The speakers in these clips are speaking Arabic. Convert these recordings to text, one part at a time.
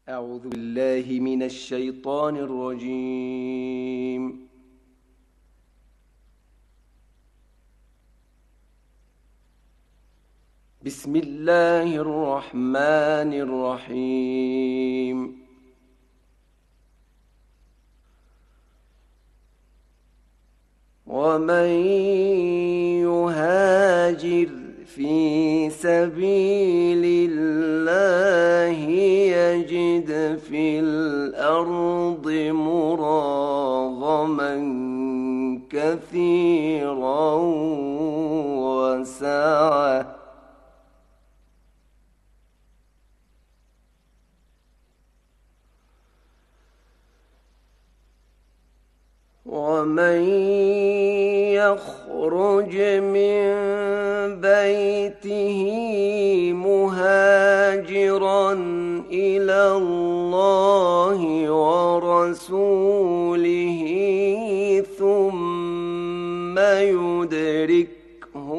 أعوذ بالله من الشيطان الرجيم. بسم الله الرحمن الرحيم. ومن يهاجر في سبيل الله يجد في الأرض مراغما كثيرا وسعة ومن يخرج من بيته مهاجرا إلى الله ورسوله ثم يدركه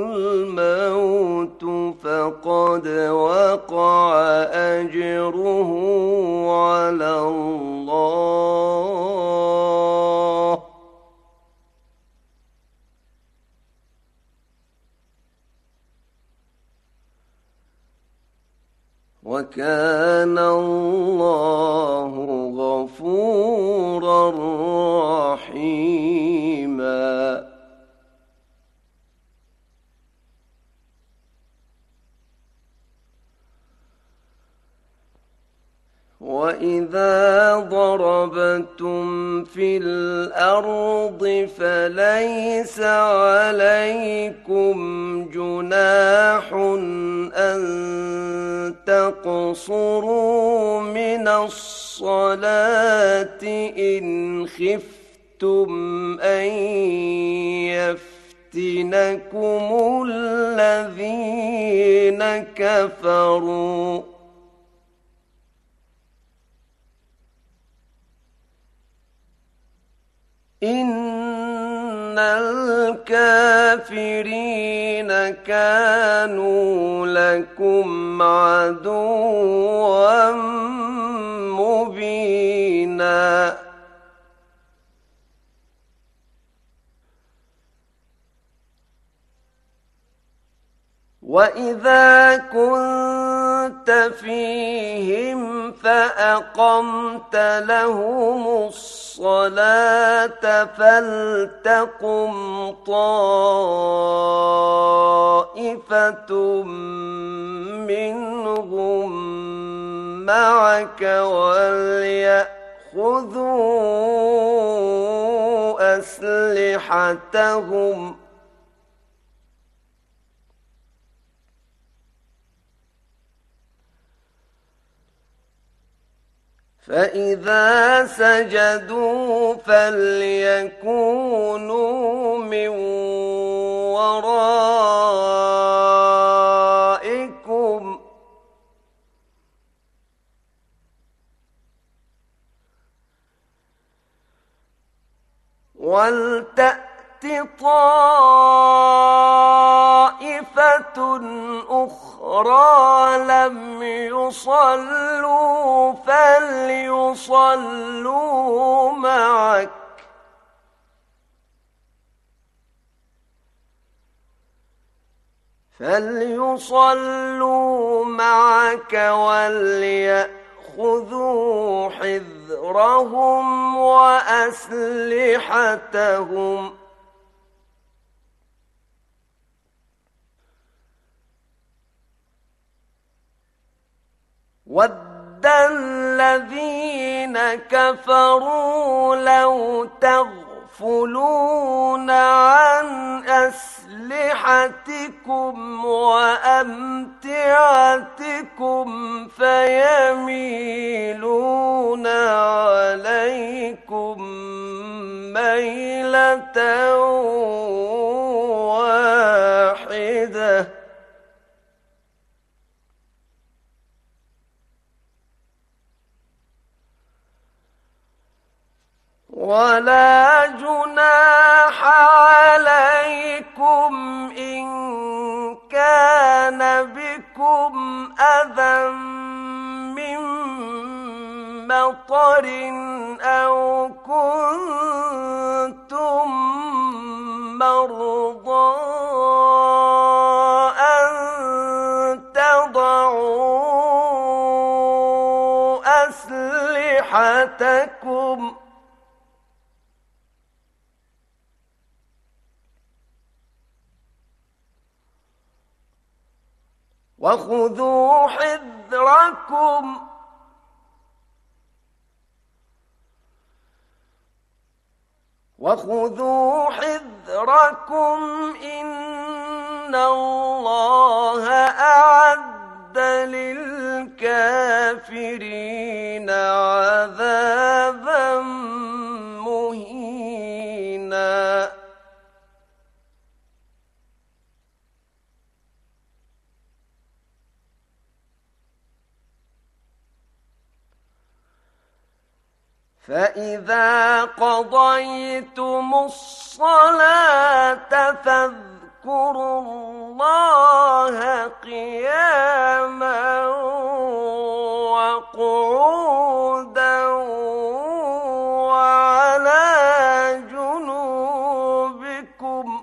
الموت فقد وقع أجره على الله، وكان الله غفورا رحيما. وإذا ضربتم في الأرض فليس عليكم جناح أن تقصروا من الصلاة إن خفتم أن يفتنكم الذين كفروا، إن الكافرين كانوا لكم عدوا مبينا. وإذا كنت فيهم فأقمت لهم الصلاة فلتقم طائفة منهم معك وليأخذوا أسلحتهم، فإذا سجدوا فليكونوا من ورائكم ولتأت طائفة أخرى لم يصلوا فليصلوا معك وليأخذوا حذرهم وأسلحتهم، ود الذين كفروا لو تغفلون عن أسلحتكم وأمتعتكم فيميلون عليكم ميلة واحدة، ولا جناح عليكم إن كان بكم أذى من مطر أو كنتم مرضى أن تضعوا أسلحتكم وخذوا حذركم إن الله أعد للكافرين عذابا مهينا فإذا قضيتم الصلاة فاذكروا الله قياما وقعودا وعلى جنوبكم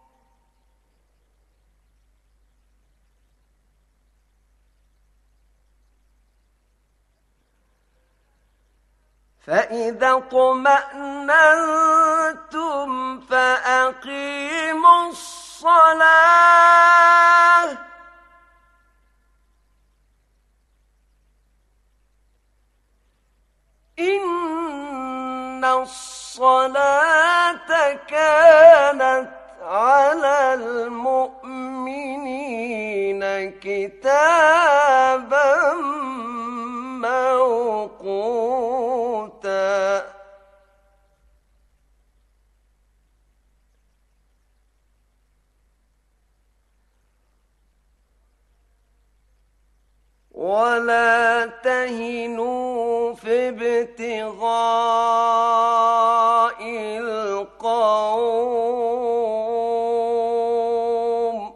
فإذا اطمأننتم فأقيموا الصلاة إن الصلاة كانت على المؤمنين كتابا موقوتا ولا تهنوا في ابتغاء القوم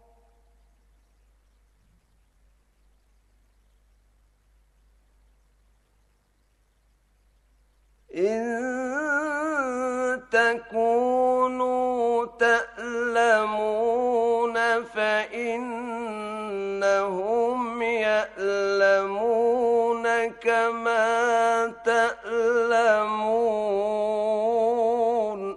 إن تكونوا تألمون فإنهم يألمون كما تألمون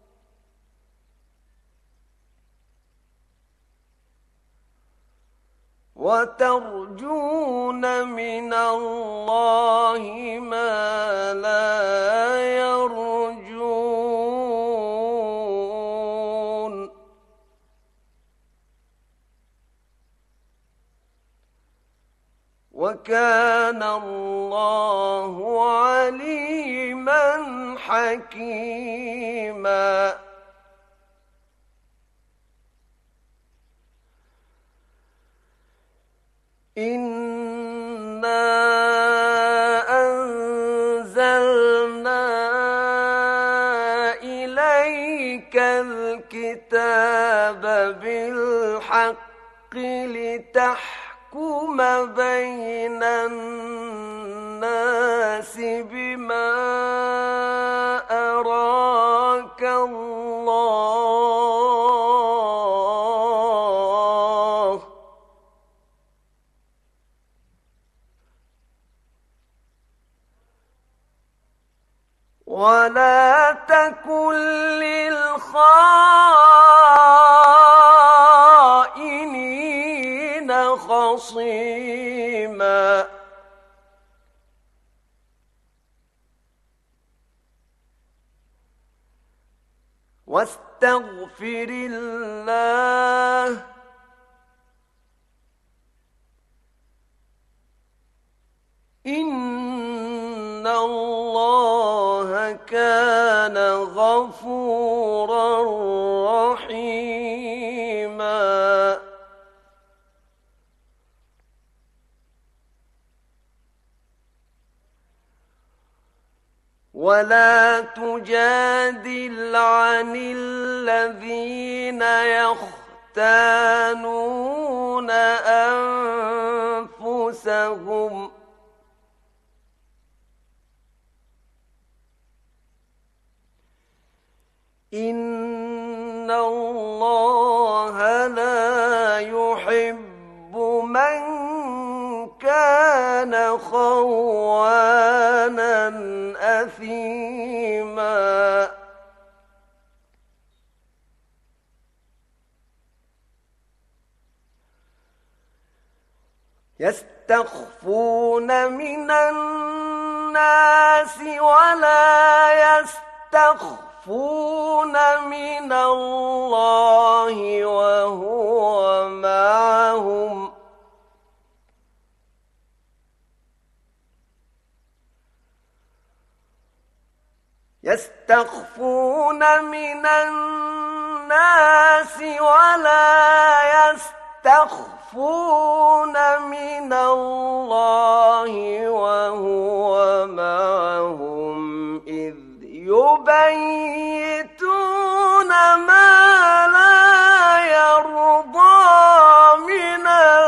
وترجون من الله ما لا يرجون وكان الله عليما حكيما إنا أنزلنا إليك الكتاب بالحق لتحكم بين الناس بما أراك الله ولا تكن للخائنين خصيما واستغفر الله إن الله كان غفورا رحيما ولا تجادل عن الذين يختانون أنفسهم إن الله لا يحب من كان خوانا أثيما يستخفون من الناس ولا يستخفون من الله وهو معهم يستخفون من الناس ولا يستخفون من الله وهو معهم إذ يبيتون ما لا يرضى من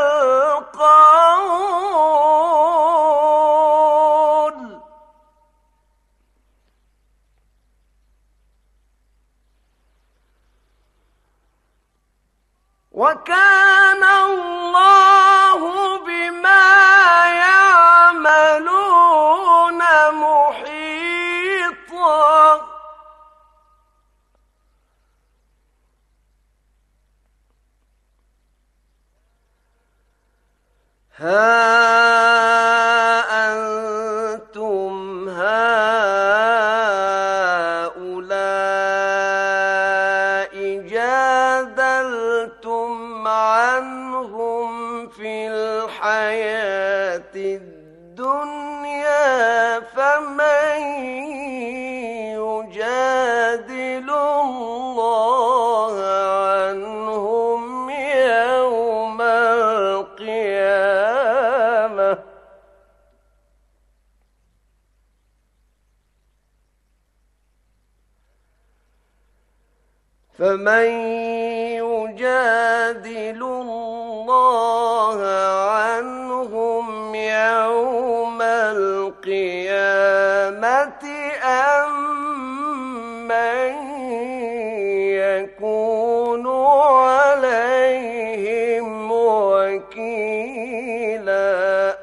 القول وكان الله بما يعملون محيطا ها أنتم هؤلاء جادلتم عنهم في الحياة الدنيا فمن يجادل الله عنهم يوم القيامة فمن يجادل الله عنهم يوم القيامة أم من يكون عليهم وكيلا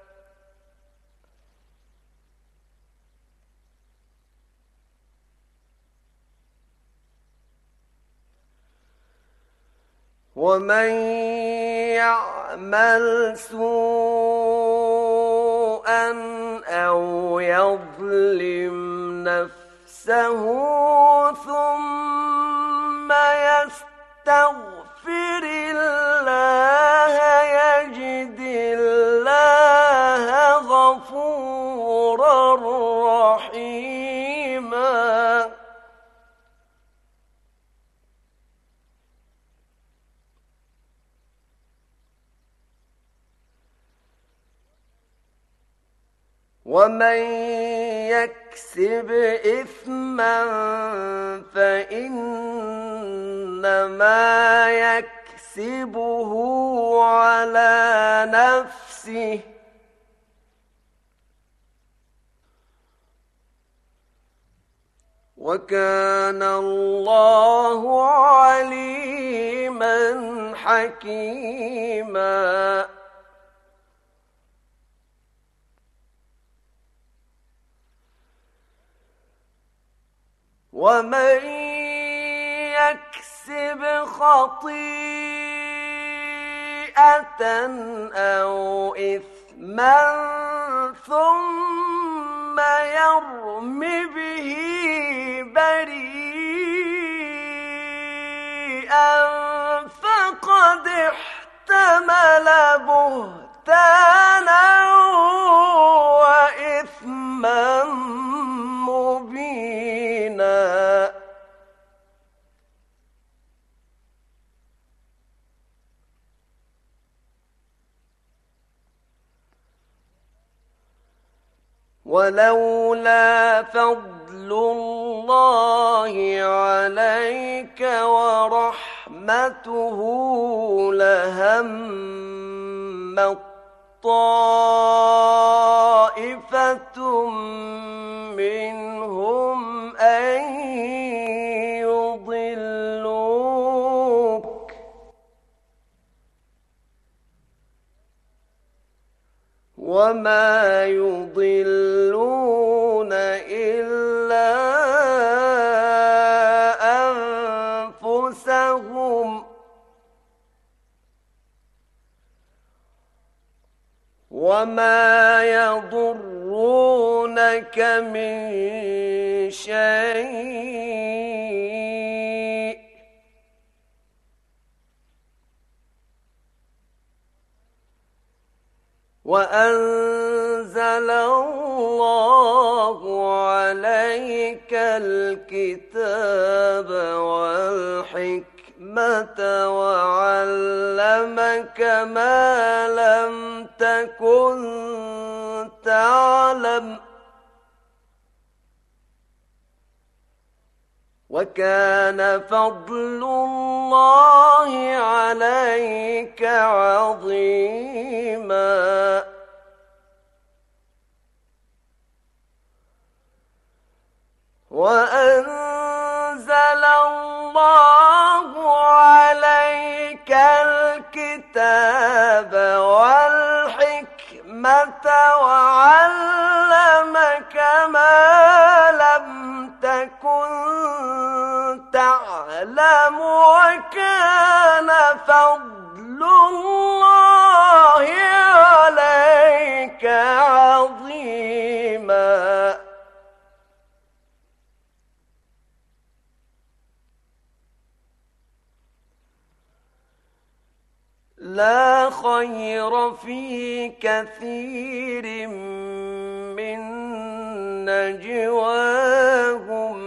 ومن يعمل سوءا أو يظلم نفسه ثم يستغفر الله يجد الله غفورا رحيما ومن يكسب إثما فإنما يكسبه على نفسه وكان الله عليما حكيما ومن يكسب خطيئة أو إثما ثم يرم به بريئا فقد احتمل بهتانا وإثما مبينا ولولا فضل الله عليك ورحمته لهم طائفة منهم أن وما يضلون إلا أنفسهم وما يضرونك من شيء وأنزل الله عليك الكتاب والحكمة وعلمك ما لم تكن تعلم وكان فضل الله عليك عظيما وأنزل الله عليك الكتاب والحكمة وعلمك ما لم تكن تعلم وكان فضل الله عليك عظيما لا خير في كثير من نجواهم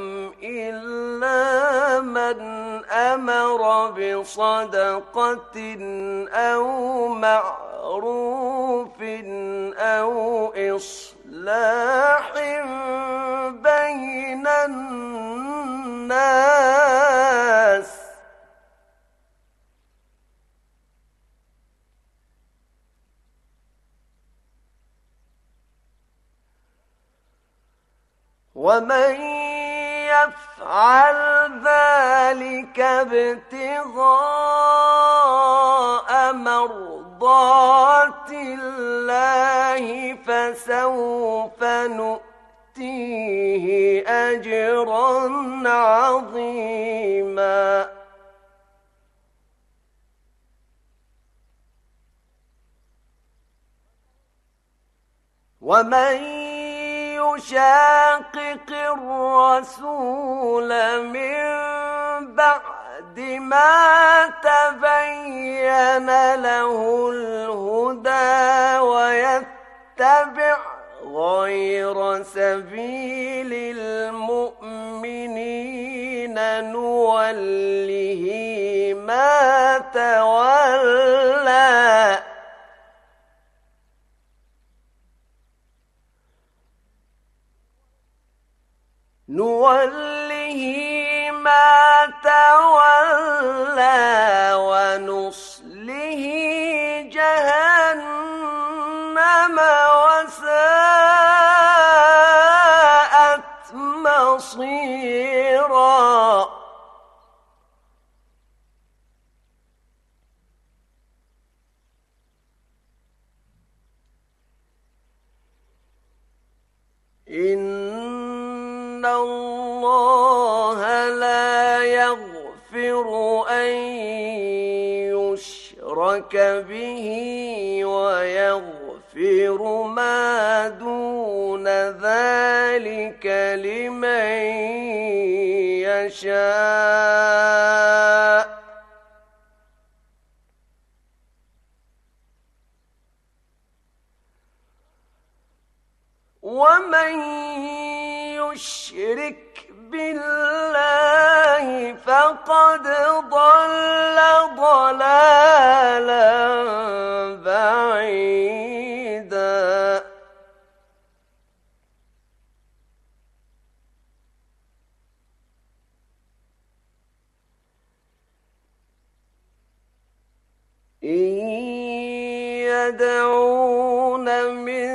إلا من أمر بصدقة أو معروف أو إصلاح بين الناس ومن يفعل ذلك ابتغاء مرضات الله فسوف نؤتيه أجرا عظيما ومن يشاقق الرسول من بعد ما تبين له الهدى ويتبع غير سبيل المؤمنين نوله ما تولى ونصله جهنم وساءت مصيرا إن الله لا يغفر أن يشرك به ويغفر ما دون ذلك لمن يشاء ومن يشرك بالله فقد ضل ضلالا بعيدا إن يدعون من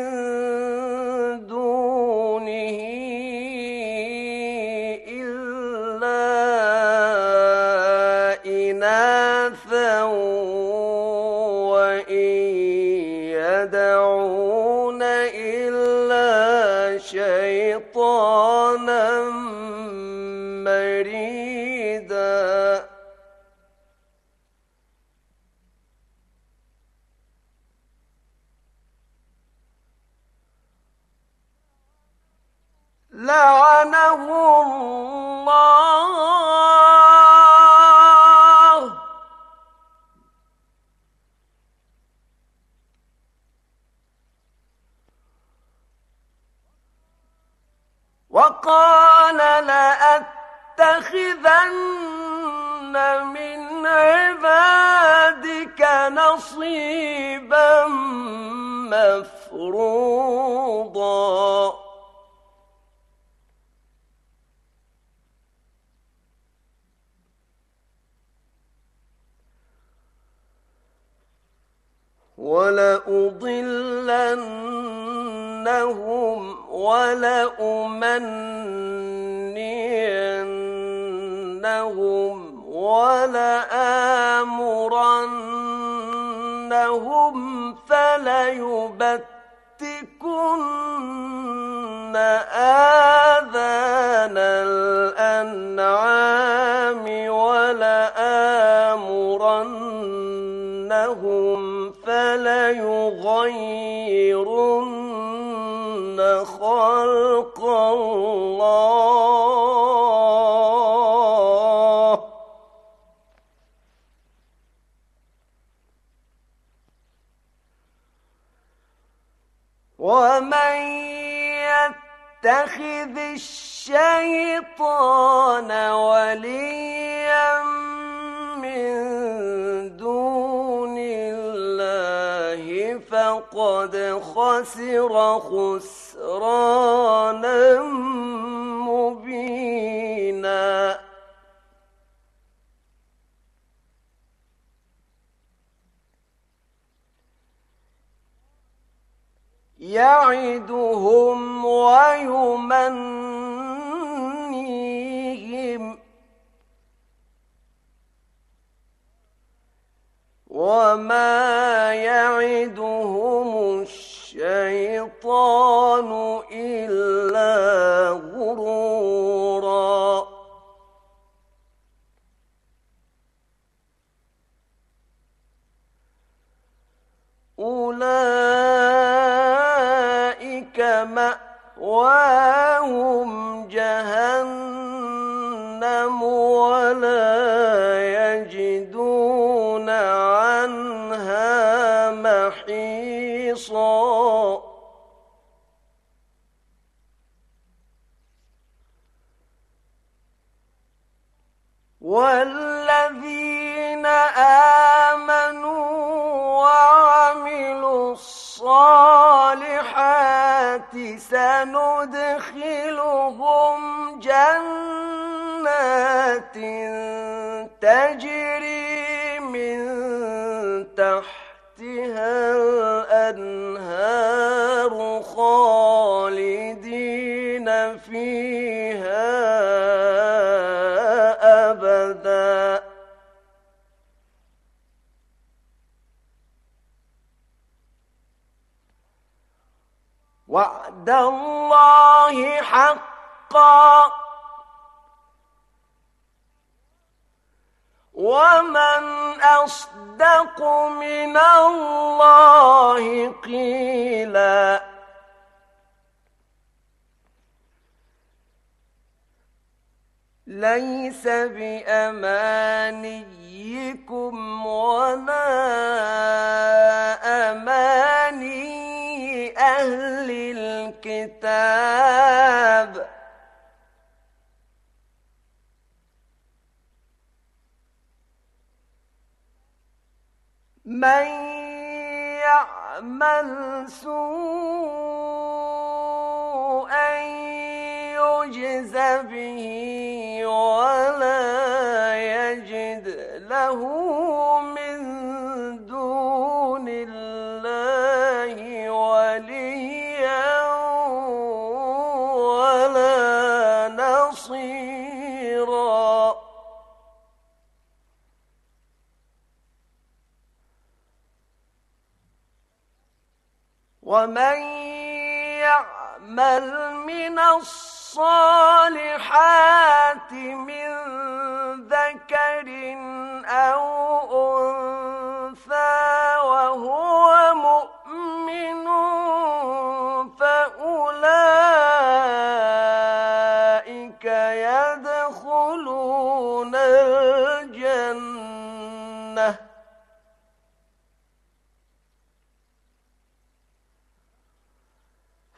دونه إلا إناثا وإن يدعون لعنه الله وقال لأتخذن من عبادك نصيبا مفروضا ولأضلنهم ولأمنينهم ولآمرنهم فليبتكن آذان الأنعام ولآمرنهم فليغيرن خلق الله ومن يتخذ الشيطان وليا من دون الله فقد خسر خسرانا مبينا يعدهم ويمنيهم وما يعدهم الشيطان إلا غرورا أولئك مأواهم جهنم ولا يجدون عنها محيصا والذين آمنوا وعملوا الصالحات سندخلهم جنات تجري من تحتها الأنهار خالدين فيها أبدا وعد الله حقا ومن أصدق من الله قيلا ليس بأمانيكم ولا أماني أهل الكتاب من يعمل سوءا يجز به ولا يجد له من دون الله وليا ولا نصيرا ومن يعمل من الصالحات من ذكر أو أنثى وهو مؤمن فأولئك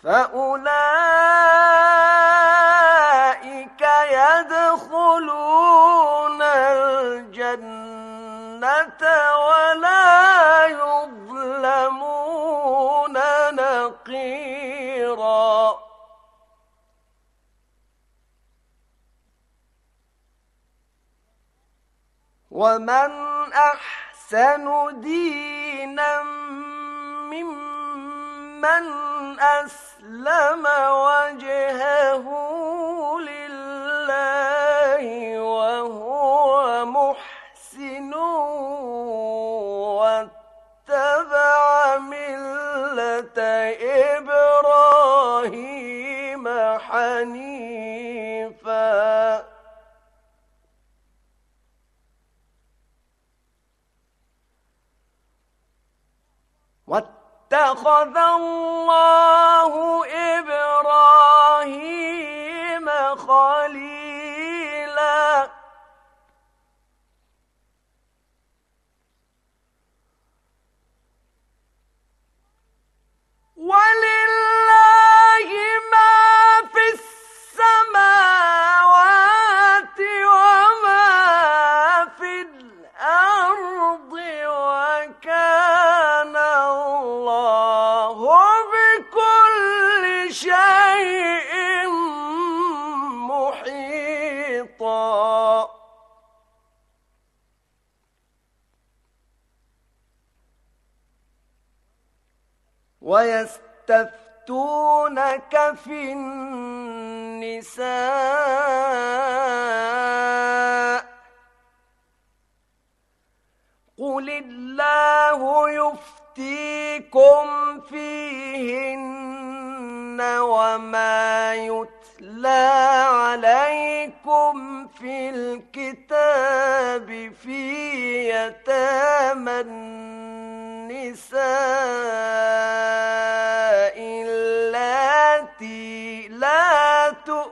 فأولئك يدخلون الجنة ولا يظلمون نقيرا. ومن أحسن دينا ممن أسلم وجهه لله وهو محسن واتبع ملة إبراهيم حنيفا. واتخذ الله إبراهيم خليلا. ولله ما في السماوات وما في الأرض وكان الله بكل شيء محيطا. ويستفتونك في النساء قل الله يفتيكم فيهن وما يتلى عليكم في الكتاب في يتامى النساء اللاتي لا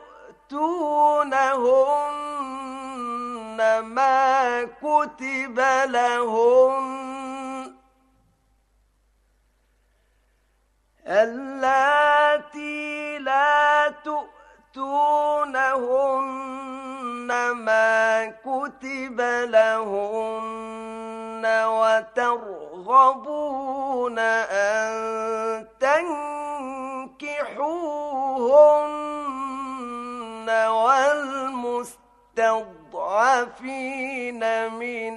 تؤتونهن ما كتب لهن اللاتي لا تؤتونهن ما كتب لهن وترغبون أن تنكحوهن والمستضعفين من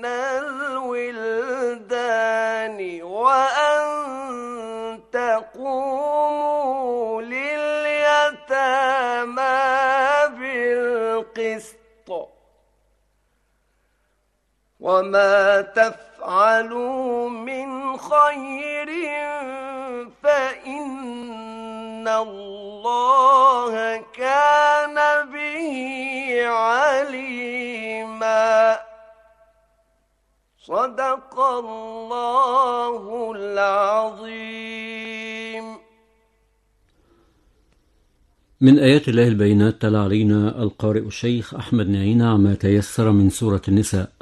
الولدان وأن تقوموا لليتامى بالقسط وما تفعلوا من خير فإن الله كان به عليما. صدق الله العظيم. من آيات الله البينات تلا علينا القارئ الشيخ أحمد نعينة عما تيسر من سورة النساء.